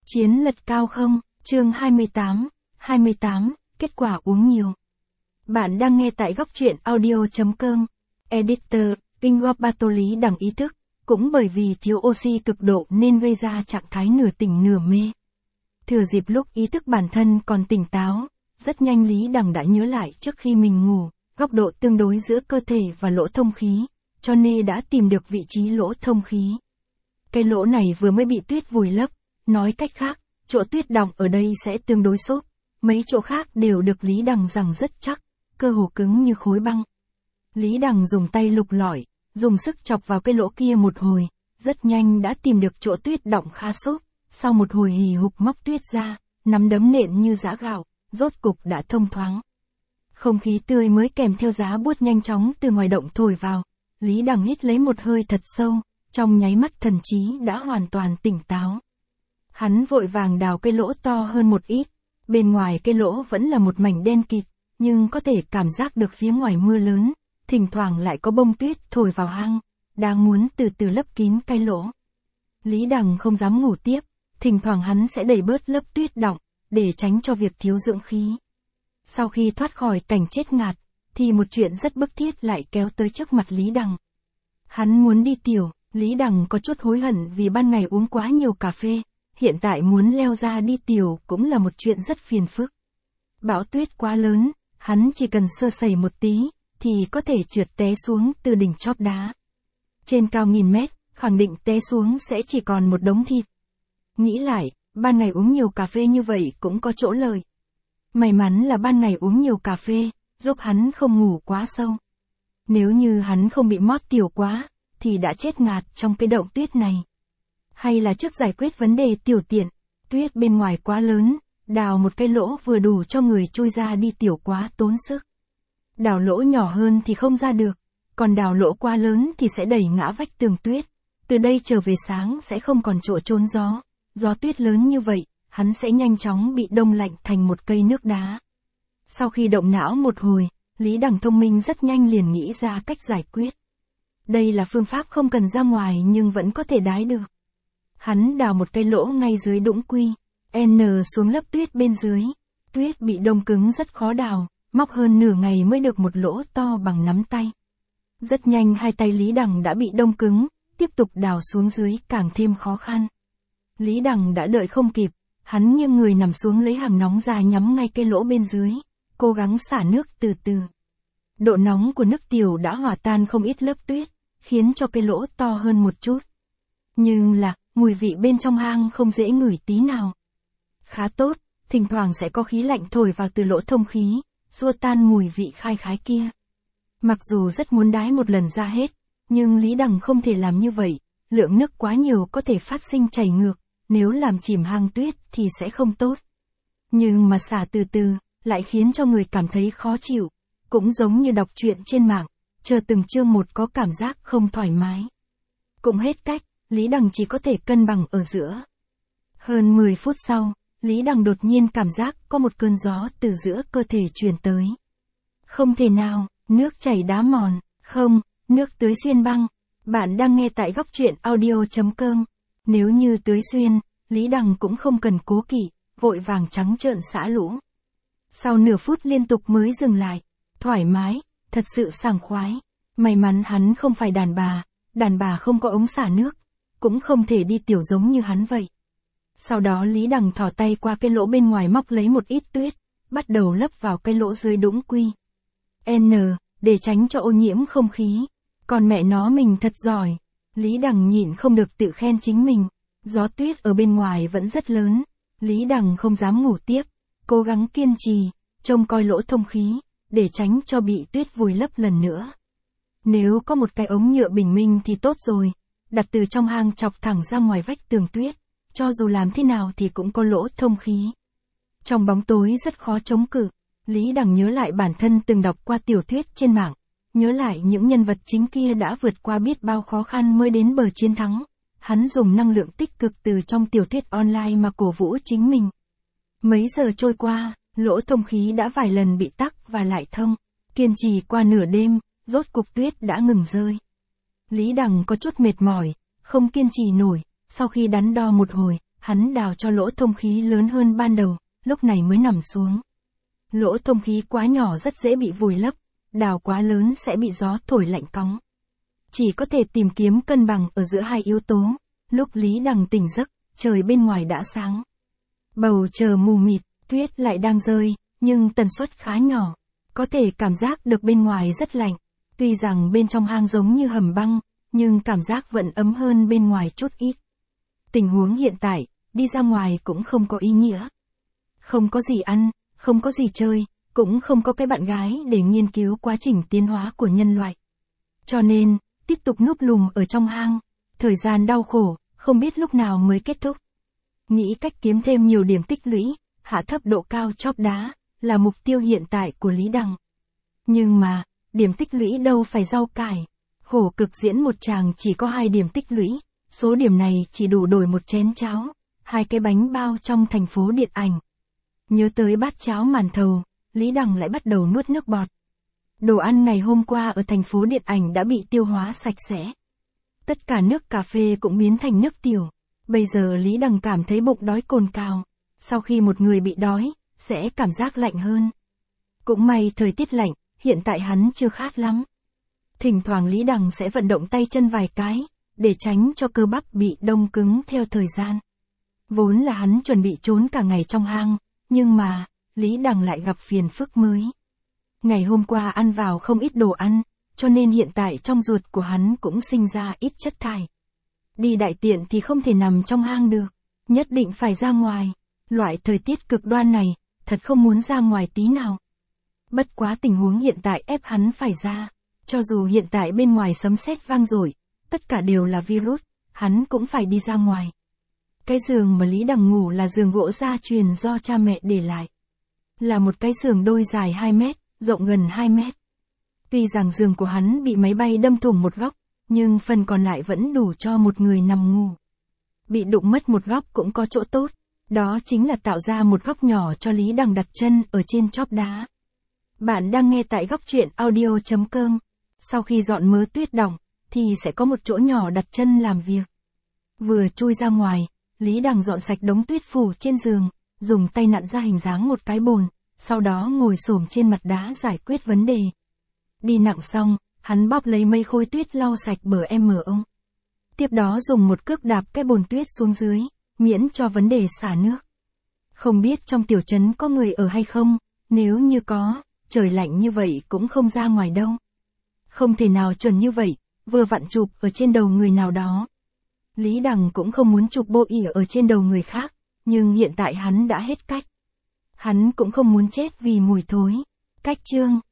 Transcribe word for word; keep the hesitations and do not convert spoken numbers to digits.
Chiến lật cao không, chương hai mươi tám, hai mươi tám, kết quả uống nhiều. Bạn đang nghe tại góc truyện audio.com. Editor, Ingor Bartoli đẳng ý thức, cũng bởi vì thiếu oxy cực độ nên gây ra trạng thái nửa tỉnh nửa mê. Thừa dịp lúc ý thức bản thân còn tỉnh táo, rất nhanh Lý Đằng đã nhớ lại trước khi mình ngủ, góc độ tương đối giữa cơ thể và lỗ thông khí, cho nên đã tìm được vị trí lỗ thông khí. Cái lỗ này vừa mới bị tuyết vùi lấp, nói cách khác, chỗ tuyết đọng ở đây sẽ tương đối xốp, mấy chỗ khác đều được Lý Đằng rằng rất chắc, cơ hồ cứng như khối băng. Lý Đằng dùng tay lục lọi, dùng sức chọc vào cái lỗ kia một hồi, rất nhanh đã tìm được chỗ tuyết đọng khá xốp, sau một hồi hì hục móc tuyết ra, nắm đấm nện như giã gạo, rốt cục đã thông thoáng. Không khí tươi mới kèm theo giá buốt nhanh chóng từ ngoài động thổi vào, Lý Đằng hít lấy một hơi thật sâu, trong nháy mắt thần trí đã hoàn toàn tỉnh táo. Hắn vội vàng đào cái lỗ to hơn một ít, bên ngoài cái lỗ vẫn là một mảnh đen kịt, nhưng có thể cảm giác được phía ngoài mưa lớn, thỉnh thoảng lại có bông tuyết thổi vào hang, đang muốn từ từ lấp kín cái lỗ. Lý Đằng không dám ngủ tiếp, thỉnh thoảng hắn sẽ đẩy bớt lớp tuyết đọng, để tránh cho việc thiếu dưỡng khí. Sau khi thoát khỏi cảnh chết ngạt, thì một chuyện rất bức thiết lại kéo tới trước mặt Lý Đằng. Hắn muốn đi tiểu, Lý Đằng có chút hối hận vì ban ngày uống quá nhiều cà phê, hiện tại muốn leo ra đi tiểu cũng là một chuyện rất phiền phức. Bão tuyết quá lớn, hắn chỉ cần sơ sẩy một tí, thì có thể trượt té xuống từ đỉnh chót đá. Trên cao nghìn mét, khẳng định té xuống sẽ chỉ còn một đống thịt. Nghĩ lại, ban ngày uống nhiều cà phê như vậy cũng có chỗ lợi. May mắn là ban ngày uống nhiều cà phê, giúp hắn không ngủ quá sâu. Nếu như hắn không bị mót tiểu quá, thì đã chết ngạt trong cái động tuyết này. Hay là trước giải quyết vấn đề tiểu tiện, tuyết bên ngoài quá lớn, đào một cái lỗ vừa đủ cho người chui ra đi tiểu quá tốn sức. Đào lỗ nhỏ hơn thì không ra được, còn đào lỗ quá lớn thì sẽ đẩy ngã vách tường tuyết. Từ đây trở về sáng sẽ không còn chỗ trốn gió, gió tuyết lớn như vậy, hắn sẽ nhanh chóng bị đông lạnh thành một cây nước đá. Sau khi động não một hồi, Lý Đằng thông minh rất nhanh liền nghĩ ra cách giải quyết. Đây là phương pháp không cần ra ngoài nhưng vẫn có thể đái được. Hắn đào một cái lỗ ngay dưới đũng quy, N xuống lớp tuyết bên dưới. Tuyết bị đông cứng rất khó đào, móc hơn nửa ngày mới được một lỗ to bằng nắm tay. Rất nhanh hai tay Lý Đằng đã bị đông cứng, tiếp tục đào xuống dưới càng thêm khó khăn. Lý Đằng đã đợi không kịp, hắn nghiêng người nằm xuống lấy hàng nóng ra nhắm ngay cái lỗ bên dưới, cố gắng xả nước từ từ. Độ nóng của nước tiểu đã hòa tan không ít lớp tuyết, khiến cho cái lỗ to hơn một chút. Nhưng là, mùi vị bên trong hang không dễ ngửi tí nào. Khá tốt, thỉnh thoảng sẽ có khí lạnh thổi vào từ lỗ thông khí, xua tan mùi vị khai khái kia. Mặc dù rất muốn đái một lần ra hết, nhưng Lý Đằng không thể làm như vậy, lượng nước quá nhiều có thể phát sinh chảy ngược, nếu làm chìm hang tuyết thì sẽ không tốt. Nhưng mà xả từ từ, lại khiến cho người cảm thấy khó chịu, cũng giống như đọc truyện trên mạng, chờ từng chương một có cảm giác không thoải mái. Cũng hết cách, Lý Đằng chỉ có thể cân bằng ở giữa. Hơn mười phút sau, Lý Đằng đột nhiên cảm giác có một cơn gió từ giữa cơ thể truyền tới. Không thể nào, nước chảy đá mòn, không, nước tưới xuyên băng. Bạn đang nghe tại góc truyện audio.com. Nếu như tưới xuyên, Lý Đằng cũng không cần cố kỵ, vội vàng trắng trợn xả lũ. Sau nửa phút liên tục mới dừng lại, thoải mái, thật sự sảng khoái. May mắn hắn không phải đàn bà, đàn bà không có ống xả nước, cũng không thể đi tiểu giống như hắn vậy. Sau đó Lý Đằng thò tay qua cái lỗ bên ngoài móc lấy một ít tuyết, bắt đầu lấp vào cái lỗ dưới đũng quy. N, để tránh cho ô nhiễm không khí. Còn mẹ nó mình thật giỏi. Lý Đằng nhịn không được tự khen chính mình. Gió tuyết ở bên ngoài vẫn rất lớn. Lý Đằng không dám ngủ tiếp, cố gắng kiên trì, trông coi lỗ thông khí, để tránh cho bị tuyết vùi lấp lần nữa. Nếu có một cái ống nhựa bình minh thì tốt rồi, đặt từ trong hang chọc thẳng ra ngoài vách tường tuyết, cho dù làm thế nào thì cũng có lỗ thông khí. Trong bóng tối rất khó chống cự, Lý Đằng nhớ lại bản thân từng đọc qua tiểu thuyết trên mạng, nhớ lại những nhân vật chính kia đã vượt qua biết bao khó khăn mới đến bờ chiến thắng. Hắn dùng năng lượng tích cực từ trong tiểu thuyết online mà cổ vũ chính mình. Mấy giờ trôi qua, lỗ thông khí đã vài lần bị tắc và lại thông. Kiên trì qua nửa đêm, rốt cục tuyết đã ngừng rơi. Lý Đằng có chút mệt mỏi, không kiên trì nổi, sau khi đắn đo một hồi, hắn đào cho lỗ thông khí lớn hơn ban đầu, lúc này mới nằm xuống. Lỗ thông khí quá nhỏ rất dễ bị vùi lấp, đào quá lớn sẽ bị gió thổi lạnh cóng. Chỉ có thể tìm kiếm cân bằng ở giữa hai yếu tố. Lúc Lý Đằng tỉnh giấc, trời bên ngoài đã sáng. Bầu trời mù mịt, tuyết lại đang rơi, nhưng tần suất khá nhỏ. Có thể cảm giác được bên ngoài rất lạnh. Tuy rằng bên trong hang giống như hầm băng, nhưng cảm giác vẫn ấm hơn bên ngoài chút ít. Tình huống hiện tại, đi ra ngoài cũng không có ý nghĩa. Không có gì ăn, không có gì chơi, cũng không có cái bạn gái để nghiên cứu quá trình tiến hóa của nhân loại. Cho nên, tiếp tục núp lùm ở trong hang, thời gian đau khổ, không biết lúc nào mới kết thúc. Nghĩ cách kiếm thêm nhiều điểm tích lũy, hạ thấp độ cao chóp đá, là mục tiêu hiện tại của Lý Đằng. Nhưng mà, điểm tích lũy đâu phải rau cải. Khổ cực diễn một chàng chỉ có hai điểm tích lũy, số điểm này chỉ đủ đổi một chén cháo, hai cái bánh bao trong thành phố điện ảnh. Nhớ tới bát cháo màn thầu, Lý Đằng lại bắt đầu nuốt nước bọt. Đồ ăn ngày hôm qua ở thành phố điện ảnh đã bị tiêu hóa sạch sẽ. Tất cả nước cà phê cũng biến thành nước tiểu. Bây giờ Lý Đằng cảm thấy bụng đói cồn cào. Sau khi một người bị đói, sẽ cảm giác lạnh hơn. Cũng may thời tiết lạnh, hiện tại hắn chưa khát lắm. Thỉnh thoảng Lý Đằng sẽ vận động tay chân vài cái, để tránh cho cơ bắp bị đông cứng theo thời gian. Vốn là hắn chuẩn bị trốn cả ngày trong hang, nhưng mà, Lý Đằng lại gặp phiền phức mới. Ngày hôm qua ăn vào không ít đồ ăn, cho nên hiện tại trong ruột của hắn cũng sinh ra ít chất thải. Đi đại tiện thì không thể nằm trong hang được, nhất định phải ra ngoài. Loại thời tiết cực đoan này, thật không muốn ra ngoài tí nào. Bất quá tình huống hiện tại ép hắn phải ra. Cho dù hiện tại bên ngoài sấm sét vang dội, tất cả đều là virus, hắn cũng phải đi ra ngoài. Cái giường mà Lý Đằng ngủ là giường gỗ gia truyền do cha mẹ để lại. Là một cái giường đôi dài hai mét, rộng gần hai mét. Tuy rằng giường của hắn bị máy bay đâm thủng một góc, nhưng phần còn lại vẫn đủ cho một người nằm ngủ. Bị đụng mất một góc cũng có chỗ tốt, đó chính là tạo ra một góc nhỏ cho Lý Đằng đặt chân ở trên chóp đá. Bạn đang nghe tại góc truyện audio chấm com. Sau khi dọn mớ tuyết đỏng, thì sẽ có một chỗ nhỏ đặt chân làm việc. Vừa chui ra ngoài, Lý Đằng dọn sạch đống tuyết phủ trên giường, dùng tay nặn ra hình dáng một cái bồn, sau đó ngồi xổm trên mặt đá giải quyết vấn đề. Đi nặng xong, hắn bóp lấy mây khối tuyết lau sạch bờ em mở ông. Tiếp đó dùng một cước đạp cái bồn tuyết xuống dưới, miễn cho vấn đề xả nước. Không biết trong tiểu trấn có người ở hay không, nếu như có, trời lạnh như vậy cũng không ra ngoài đâu. Không thể nào chuẩn như vậy, vừa vặn chụp ở trên đầu người nào đó. Lý Đằng cũng không muốn chụp bộ ỉa ở trên đầu người khác, nhưng hiện tại hắn đã hết cách. Hắn cũng không muốn chết vì mùi thối. Cách chương